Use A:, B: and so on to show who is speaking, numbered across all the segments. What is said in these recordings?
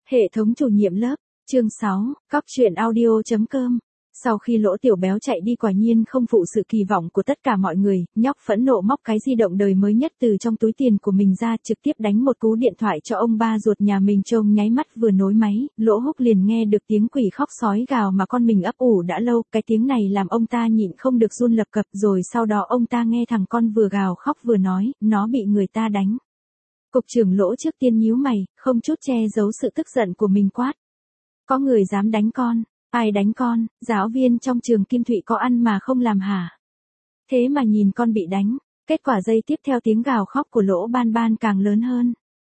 A: Hệ thống chủ nhiệm lớp, chương 6, cóc truyện audio.com. Sau khi Lỗ Tiểu Béo chạy đi quả nhiên không phụ sự kỳ vọng của tất cả mọi người, nhóc phẫn nộ móc cái di động đời mới nhất từ trong túi tiền của mình ra, trực tiếp đánh một cú điện thoại cho ông ba ruột nhà mình. Trông nháy mắt vừa nối máy, Lỗ Húc liền nghe được tiếng quỷ khóc sói gào mà con mình ấp ủ đã lâu, cái tiếng này làm ông ta nhịn không được run lập cập, rồi sau đó ông ta nghe thằng con vừa gào khóc vừa nói, nó bị người ta đánh. Cục trưởng Lỗ trước tiên nhíu mày, không chút che giấu sự tức giận của mình quát. Có người dám đánh con? Ai đánh con? Giáo viên trong trường Kim Thụy có ăn mà không làm hả? Thế mà nhìn con bị đánh. Kết quả giây tiếp theo tiếng gào khóc của Lỗ Ban Ban càng lớn hơn.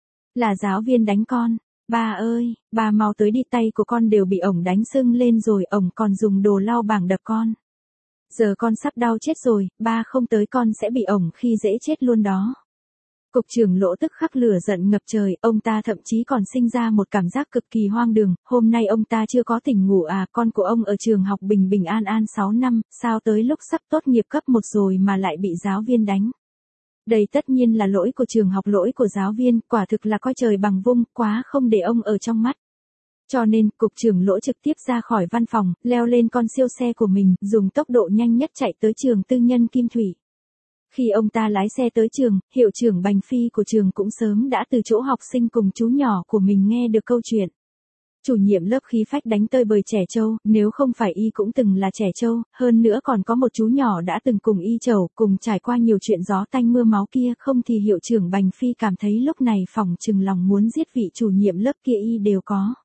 A: Là giáo viên đánh con. Ba ơi, ba mau tới đi, tay của con đều bị ổng đánh sưng lên rồi, ổng còn dùng đồ lau bảng đập con. Giờ con sắp đau chết rồi, ba không tới con sẽ bị ổng khi dễ chết luôn đó. Cục trưởng Lỗ tức khắc lửa giận ngập trời, ông ta thậm chí còn sinh ra một cảm giác cực kỳ hoang đường, hôm nay ông ta chưa có tỉnh ngủ à, con của ông ở trường học bình bình an an 6 năm, sao tới lúc sắp tốt nghiệp cấp 1 rồi mà lại bị giáo viên đánh. Đây tất nhiên là lỗi của trường học, lỗi của giáo viên, quả thực là coi trời bằng vung, quá không để ông ở trong mắt. Cho nên, cục trưởng Lỗ trực tiếp ra khỏi văn phòng, leo lên con siêu xe của mình, dùng tốc độ nhanh nhất chạy tới trường tư nhân Kim Thụy. Khi ông ta lái xe tới trường, hiệu trưởng Bành Phi của trường cũng sớm đã từ chỗ học sinh cùng chú nhỏ của mình nghe được câu chuyện. Chủ nhiệm lớp khí phách đánh tơi bời trẻ trâu, nếu không phải y cũng từng là trẻ trâu, hơn nữa còn có một chú nhỏ đã từng cùng y trầu, cùng trải qua nhiều chuyện gió tanh mưa máu kia, không thì hiệu trưởng Bành Phi cảm thấy lúc này phỏng chừng lòng muốn giết vị chủ nhiệm lớp kia y đều có.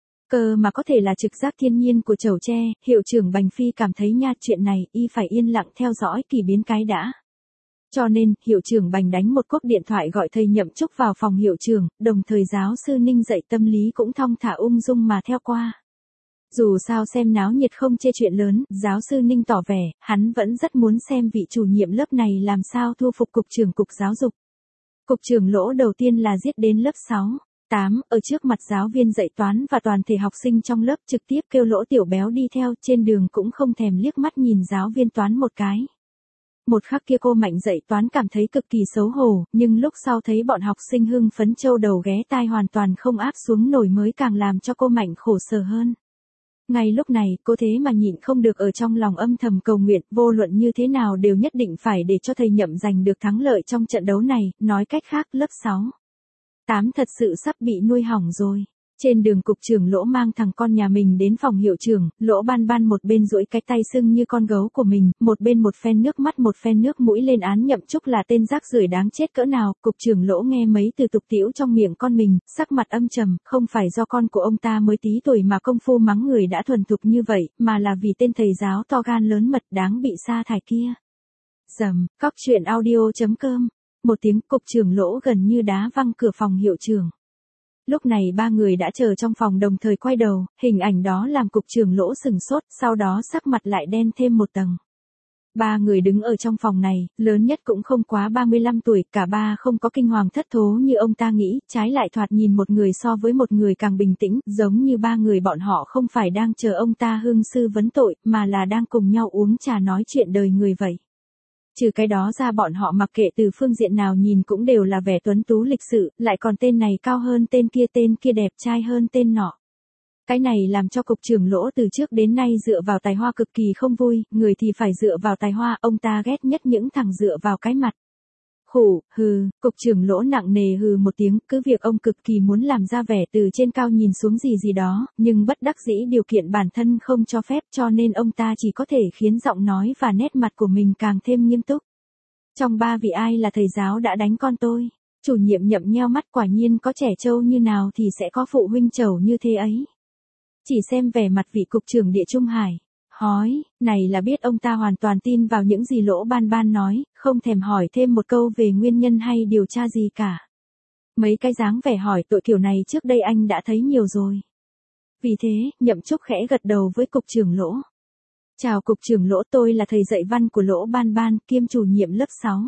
A: Cơ mà có thể là trực giác thiên nhiên của chầu tre, hiệu trưởng Bành Phi cảm thấy nha, chuyện này y phải yên lặng theo dõi kỳ biến cái đã. Cho nên, hiệu trưởng Bành đánh một cúp điện thoại gọi thầy Nhậm Trúc vào phòng hiệu trưởng, đồng thời giáo sư Ninh dạy tâm lý cũng thong thả ung dung mà theo qua. Dù sao xem náo nhiệt không chê chuyện lớn, giáo sư Ninh tỏ vẻ, hắn vẫn rất muốn xem vị chủ nhiệm lớp này làm sao thu phục cục trưởng cục giáo dục. Cục trưởng Lỗ đầu tiên là giết đến lớp 6, 8, ở trước mặt giáo viên dạy toán và toàn thể học sinh trong lớp, trực tiếp kêu Lỗ Tiểu Béo đi theo, trên đường cũng không thèm liếc mắt nhìn giáo viên toán một cái. Một khắc kia cô Mạnh dạy toán cảm thấy cực kỳ xấu hổ, nhưng lúc sau thấy bọn học sinh hưng phấn châu đầu ghé tai hoàn toàn không áp xuống nổi mới càng làm cho cô Mạnh khổ sở hơn. Ngay lúc này, cô thế mà nhịn không được ở trong lòng âm thầm cầu nguyện, vô luận như thế nào đều nhất định phải để cho thầy Nhậm giành được thắng lợi trong trận đấu này, nói cách khác lớp 6, 8 thật sự sắp bị nuôi hỏng rồi. Trên đường cục trưởng Lỗ mang thằng con nhà mình đến phòng hiệu trưởng, Lỗ Ban Ban một bên duỗi cái tay sưng như con gấu của mình, một bên một phen nước mắt một phen nước mũi lên án Nhậm Trúc là tên rác rưởi đáng chết cỡ nào. Cục trưởng Lỗ nghe mấy từ tục tĩu trong miệng con mình, sắc mặt âm trầm, không phải do con của ông ta mới tí tuổi mà công phu mắng người đã thuần thục như vậy, mà là vì tên thầy giáo to gan lớn mật đáng bị sa thải kia. Dầm, cóc truyện audio.com. Một tiếng, cục trưởng Lỗ gần như đá văng cửa phòng hiệu trưởng. Lúc này ba người đã chờ trong phòng đồng thời quay đầu, hình ảnh đó làm cục trưởng Lỗ sừng sốt, sau đó sắc mặt lại đen thêm một tầng. Ba người đứng ở trong phòng này, lớn nhất cũng không quá 35 tuổi, cả ba không có kinh hoàng thất thố như ông ta nghĩ, trái lại thoạt nhìn một người so với một người càng bình tĩnh, giống như ba người bọn họ không phải đang chờ ông ta hương sư vấn tội, mà là đang cùng nhau uống trà nói chuyện đời người vậy. Trừ cái đó ra bọn họ mặc kệ từ phương diện nào nhìn cũng đều là vẻ tuấn tú lịch sự, lại còn tên này cao hơn tên kia đẹp trai hơn tên nọ. Cái này làm cho cục trưởng Lỗ từ trước đến nay dựa vào tài hoa cực kỳ không vui, người thì phải dựa vào tài hoa, ông ta ghét nhất những thằng dựa vào cái mặt. Khủ, hừ, cục trưởng Lỗ nặng nề hừ một tiếng, cứ việc ông cực kỳ muốn làm ra vẻ từ trên cao nhìn xuống gì đó, nhưng bất đắc dĩ điều kiện bản thân không cho phép, cho nên ông ta chỉ có thể khiến giọng nói và nét mặt của mình càng thêm nghiêm túc. Trong ba vị ai là thầy giáo đã đánh con tôi? Chủ nhiệm Nhậm nheo mắt, quả nhiên có trẻ trâu như nào thì sẽ có phụ huynh trẩu như thế ấy. Chỉ xem vẻ mặt vị cục trưởng Địa Trung Hải. Hói, này là biết ông ta hoàn toàn tin vào những gì Lỗ Ban Ban nói, không thèm hỏi thêm một câu về nguyên nhân hay điều tra gì cả. Mấy cái dáng vẻ hỏi tội kiểu này trước đây anh đã thấy nhiều rồi. Vì thế, Nhậm Trúc khẽ gật đầu với cục trưởng Lỗ. Chào cục trưởng Lỗ, tôi là thầy dạy văn của Lỗ Ban Ban, kiêm chủ nhiệm lớp 6.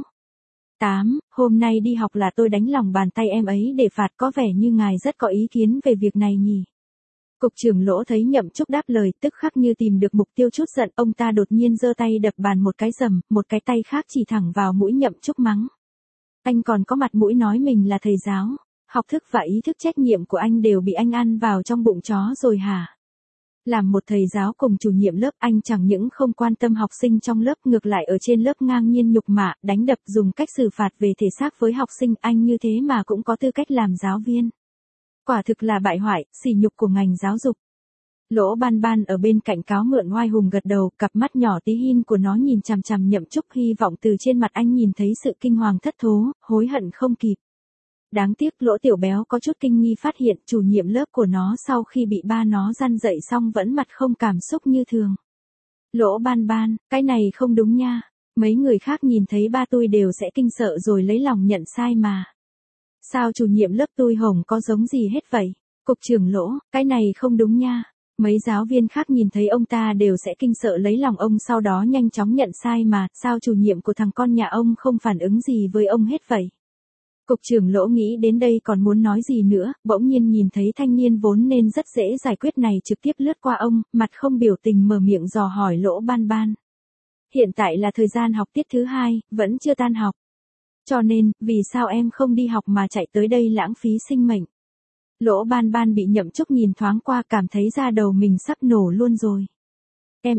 A: 8, hôm nay đi học là tôi đánh lòng bàn tay em ấy để phạt, có vẻ như ngài rất có ý kiến về việc này nhỉ. Cục trưởng Lỗ thấy Nhậm Trúc đáp lời, tức khắc như tìm được mục tiêu chút giận, ông ta đột nhiên giơ tay đập bàn một cái rầm, một cái tay khác chỉ thẳng vào mũi Nhậm Trúc mắng. Anh còn có mặt mũi nói mình là thầy giáo. Học thức và ý thức trách nhiệm của anh đều bị anh ăn vào trong bụng chó rồi hả? Làm một thầy giáo cùng chủ nhiệm lớp, anh chẳng những không quan tâm học sinh trong lớp, ngược lại ở trên lớp ngang nhiên nhục mạ, đánh đập, dùng cách xử phạt về thể xác với học sinh. Anh như thế mà cũng có tư cách làm giáo viên. Quả thực là bại hoại, sỉ nhục của ngành giáo dục. Lỗ Ban Ban ở bên cạnh cáo mượn oai hùng gật đầu, cặp mắt nhỏ tí hin của nó nhìn chằm chằm Nhậm Trúc, hy vọng từ trên mặt anh nhìn thấy sự kinh hoàng thất thố, hối hận không kịp. Đáng tiếc Lỗ Tiểu Béo có chút kinh nghi phát hiện chủ nhiệm lớp của nó sau khi bị ba nó răn dậy xong vẫn mặt không cảm xúc như thường. Lỗ Ban Ban, cái này không đúng nha. Mấy người khác nhìn thấy ba tôi đều sẽ kinh sợ rồi lấy lòng nhận sai mà. Sao chủ nhiệm lớp tôi hổng có giống gì hết vậy? Cục trưởng Lỗ, cái này không đúng nha. Mấy giáo viên khác nhìn thấy ông ta đều sẽ kinh sợ lấy lòng ông, sau đó nhanh chóng nhận sai mà. Sao chủ nhiệm của thằng con nhà ông không phản ứng gì với ông hết vậy? Cục trưởng Lỗ nghĩ đến đây còn muốn nói gì nữa, bỗng nhiên nhìn thấy thanh niên vốn nên rất dễ giải quyết này trực tiếp lướt qua ông, mặt không biểu tình mở miệng dò hỏi Lỗ Ban Ban. Hiện tại là thời gian học tiết thứ 2, vẫn chưa tan học. Cho nên, vì sao em không đi học mà chạy tới đây lãng phí sinh mệnh? Lỗ Ban Ban bị Nhậm Trúc nhìn thoáng qua cảm thấy da đầu mình sắp nổ luôn rồi. Em,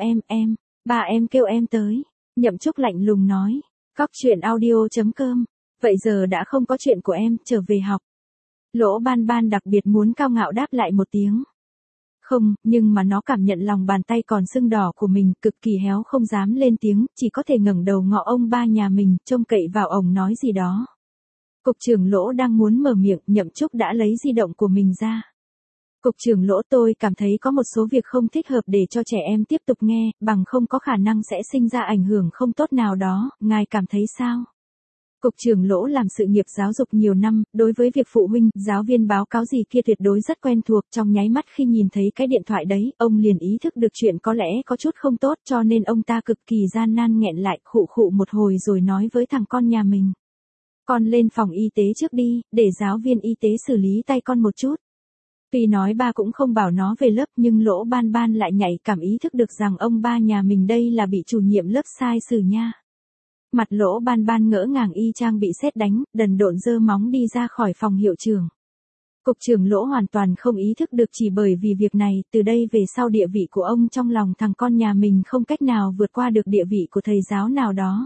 A: ba em kêu em tới. Nhậm Trúc lạnh lùng nói. Cóc truyện audio.com. Vậy giờ đã không có chuyện của em, trở về học. Lỗ Ban Ban đặc biệt muốn cao ngạo đáp lại một tiếng. Không, nhưng mà nó cảm nhận lòng bàn tay còn sưng đỏ của mình, cực kỳ héo không dám lên tiếng, chỉ có thể ngẩng đầu ngọ ông ba nhà mình, trông cậy vào ổng nói gì đó. Cục trưởng Lỗ đang muốn mở miệng, Nhậm Trúc đã lấy di động của mình ra. Cục trưởng Lỗ, tôi cảm thấy có một số việc không thích hợp để cho trẻ em tiếp tục nghe, bằng không có khả năng sẽ sinh ra ảnh hưởng không tốt nào đó, ngài cảm thấy sao? Cục trưởng Lỗ làm sự nghiệp giáo dục nhiều năm, đối với việc phụ huynh, giáo viên báo cáo gì kia tuyệt đối rất quen thuộc, trong nháy mắt khi nhìn thấy cái điện thoại đấy, ông liền ý thức được chuyện có lẽ có chút không tốt, cho nên ông ta cực kỳ gian nan nghẹn lại, khụ khụ một hồi rồi nói với thằng con nhà mình. Con lên phòng y tế trước đi, để giáo viên y tế xử lý tay con một chút. Tuy nói ba cũng không bảo nó về lớp, nhưng Lỗ Ban Ban lại nhạy cảm ý thức được rằng ông ba nhà mình đây là bị chủ nhiệm lớp sai xử nha. Mặt Lỗ Ban Ban ngỡ ngàng y chang bị sét đánh, đần độn giơ móng đi ra khỏi phòng hiệu trưởng. Cục trưởng Lỗ hoàn toàn không ý thức được chỉ bởi vì việc này, từ đây về sau địa vị của ông trong lòng thằng con nhà mình không cách nào vượt qua được địa vị của thầy giáo nào đó.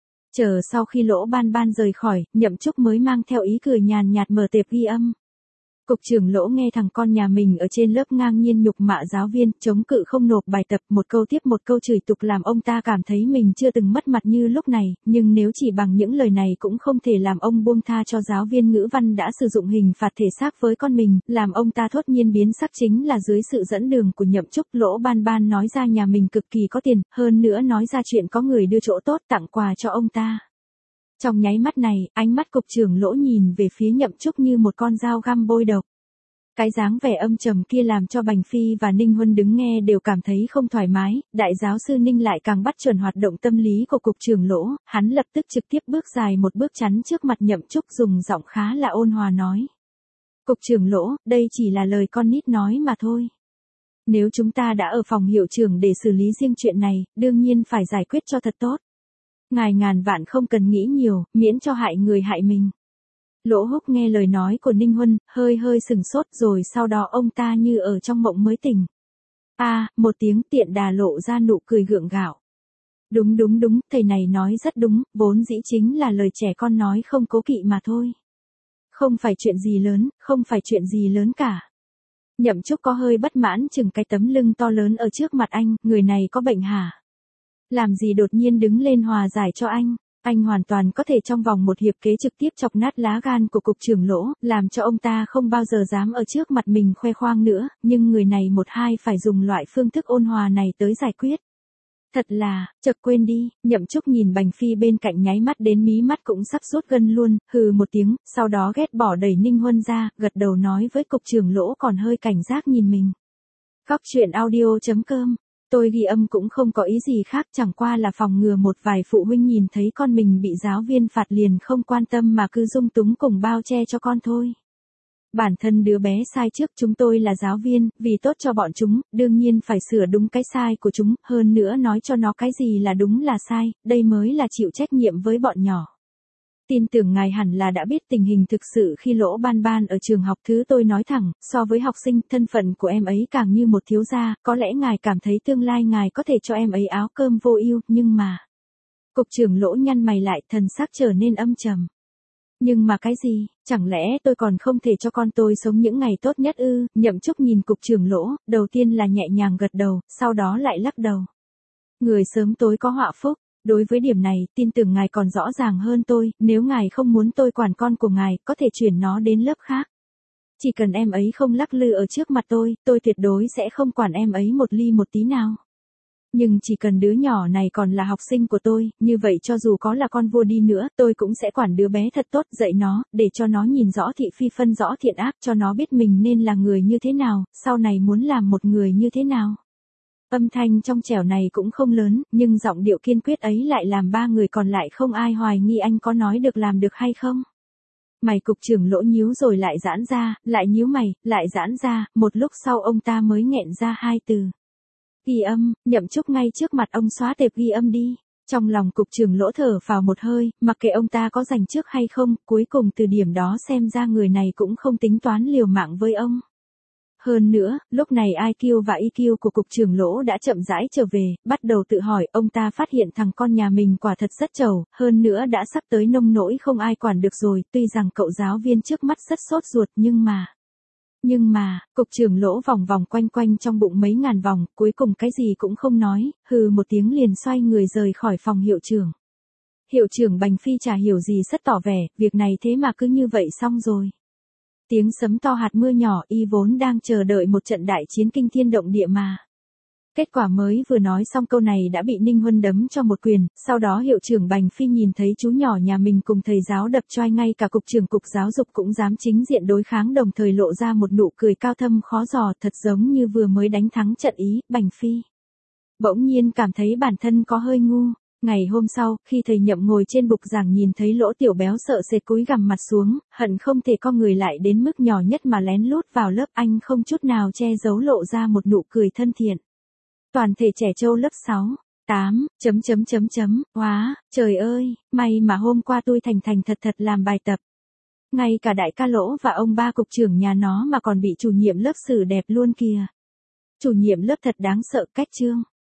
A: Chờ sau khi Lỗ Ban Ban rời khỏi, Nhậm Trúc mới mang theo ý cười nhàn nhạt mở tệp ghi âm. Cục trưởng Lỗ nghe thằng con nhà mình ở trên lớp ngang nhiên nhục mạ giáo viên, chống cự không nộp bài tập, một câu tiếp một câu chửi tục làm ông ta cảm thấy mình chưa từng mất mặt như lúc này, nhưng nếu chỉ bằng những lời này cũng không thể làm ông buông tha cho giáo viên ngữ văn đã sử dụng hình phạt thể xác với con mình, làm ông ta thốt nhiên biến sắc chính là dưới sự dẫn đường của Nhậm Trúc. Lỗ Ban Ban nói ra nhà mình cực kỳ có tiền, hơn nữa nói ra chuyện có người đưa chỗ tốt tặng quà cho ông ta. Trong nháy mắt này, ánh mắt cục trưởng Lỗ nhìn về phía Nhậm Trúc như một con dao găm bôi độc. Cái dáng vẻ âm trầm kia làm cho Bành Phi và Ninh Huân đứng nghe đều cảm thấy không thoải mái, đại giáo sư Ninh lại càng bắt chuẩn hoạt động tâm lý của cục trưởng Lỗ, hắn lập tức trực tiếp bước dài một bước chắn trước mặt Nhậm Trúc dùng giọng khá là ôn hòa nói. Cục trưởng Lỗ, đây chỉ là lời con nít nói mà thôi. Nếu chúng ta đã ở phòng hiệu trưởng để xử lý riêng chuyện này, đương nhiên phải giải quyết cho thật tốt. Ngài ngàn vạn không cần nghĩ nhiều, miễn cho hại người hại mình. Lỗ Húc nghe lời nói của Ninh Huân, hơi sừng sốt rồi sau đó ông ta như ở trong mộng mới tỉnh. Một tiếng Tiện Đà lộ ra nụ cười gượng gạo. Đúng, thầy này nói rất đúng, vốn dĩ chính là lời trẻ con nói không cố kỵ mà thôi. Không phải chuyện gì lớn cả. Nhậm Trúc có hơi bất mãn chừng cái tấm lưng to lớn ở trước mặt anh, người này có bệnh hả? Làm gì đột nhiên đứng lên hòa giải cho anh? Anh hoàn toàn có thể trong vòng một hiệp kế trực tiếp chọc nát lá gan của cục trưởng Lỗ, làm cho ông ta không bao giờ dám ở trước mặt mình khoe khoang nữa, nhưng người này một hai phải dùng loại phương thức ôn hòa này tới giải quyết. Thật là, chợt quên đi, Nhậm Trúc nhìn Bành Phi bên cạnh nháy mắt đến mí mắt cũng sắp rút gân luôn, hừ một tiếng, sau đó ghét bỏ đẩy Ninh Huân ra, gật đầu nói với cục trưởng Lỗ còn hơi cảnh giác nhìn mình. Cóc truyện audio.com. Tôi ghi âm cũng không có ý gì khác, chẳng qua là phòng ngừa một vài phụ huynh nhìn thấy con mình bị giáo viên phạt liền không quan tâm mà cứ dung túng cùng bao che cho con thôi. Bản thân đứa bé sai trước, chúng tôi là giáo viên, vì tốt cho bọn chúng, đương nhiên phải sửa đúng cái sai của chúng, hơn nữa nói cho nó cái gì là đúng là sai, đây mới là chịu trách nhiệm với bọn nhỏ. Tin tưởng ngài hẳn là đã biết tình hình thực sự khi Lỗ Ban Ban ở trường học. Thứ tôi nói thẳng, so với học sinh, thân phận của em ấy càng như một thiếu gia, có lẽ ngài cảm thấy tương lai ngài có thể cho em ấy áo cơm vô ưu, nhưng mà... Cục trưởng Lỗ nhăn mày lại, thần sắc trở nên âm trầm. Nhưng mà cái gì, chẳng lẽ tôi còn không thể cho con tôi sống những ngày tốt nhất ư? Nhậm Trúc nhìn cục trưởng Lỗ, đầu tiên là nhẹ nhàng gật đầu, sau đó lại lắc đầu. Người sớm tối có họa phúc. Đối với điểm này, tin tưởng ngài còn rõ ràng hơn tôi, nếu ngài không muốn tôi quản con của ngài, có thể chuyển nó đến lớp khác. Chỉ cần em ấy không lắc lư ở trước mặt tôi tuyệt đối sẽ không quản em ấy một ly một tí nào. Nhưng chỉ cần đứa nhỏ này còn là học sinh của tôi, như vậy cho dù có là con vua đi nữa, tôi cũng sẽ quản đứa bé thật tốt, dạy nó, để cho nó nhìn rõ thị phi phân rõ thiện ác, cho nó biết mình nên là người như thế nào, sau này muốn làm một người như thế nào. Âm thanh trong trẻo này cũng không lớn, nhưng giọng điệu kiên quyết ấy lại làm ba người còn lại không ai hoài nghi anh có nói được làm được hay không. Mày cục trưởng Lỗ nhíu rồi lại giãn ra, lại nhíu mày, lại giãn ra, một lúc sau ông ta mới nghẹn ra hai từ. Ghi âm. Nhậm Trúc ngay trước mặt ông xóa tệp ghi âm đi. Trong lòng cục trưởng Lỗ thở phào một hơi, mặc kệ ông ta có giành trước hay không, cuối cùng từ điểm đó xem ra người này cũng không tính toán liều mạng với ông. Hơn nữa, lúc này IQ và EQ của cục trưởng Lỗ đã chậm rãi trở về, bắt đầu tự hỏi, ông ta phát hiện thằng con nhà mình quả thật rất trầu, hơn nữa đã sắp tới nông nỗi không ai quản được rồi, tuy rằng cậu giáo viên trước mắt rất sốt ruột nhưng mà, cục trưởng Lỗ vòng vòng quanh quanh trong bụng mấy ngàn vòng, cuối cùng cái gì cũng không nói, hừ một tiếng liền xoay người rời khỏi phòng hiệu trưởng. Hiệu trưởng Bành Phi chả hiểu gì rất tỏ vẻ, việc này thế mà cứ như vậy xong rồi. Tiếng sấm to hạt mưa nhỏ, y vốn đang chờ đợi một trận đại chiến kinh thiên động địa mà. Kết quả mới vừa nói xong câu này đã bị Ninh Huân đấm cho một quyền, sau đó hiệu trưởng Bành Phi nhìn thấy chú nhỏ nhà mình cùng thầy giáo đập choai, ngay cả cục trưởng cục giáo dục cũng dám chính diện đối kháng, đồng thời lộ ra một nụ cười cao thâm khó dò, thật giống như vừa mới đánh thắng trận ý. Bành Phi bỗng nhiên cảm thấy bản thân có hơi ngu. Ngày hôm sau, khi thầy Nhậm ngồi trên bục giảng nhìn thấy Lỗ Tiểu Béo sợ sệt cúi gằm mặt xuống, hận không thể co người lại đến mức nhỏ nhất mà lén lút vào lớp, anh không chút nào che giấu lộ ra một nụ cười thân thiện. Toàn thể trẻ trâu lớp 6, 8, Hóa, trời ơi, may mà hôm qua tôi thành thật làm bài tập. Ngay cả đại ca Lỗ và ông ba cục trưởng nhà nó mà còn bị chủ nhiệm lớp xử đẹp luôn kìa. Chủ nhiệm lớp thật đáng sợ, cách chương.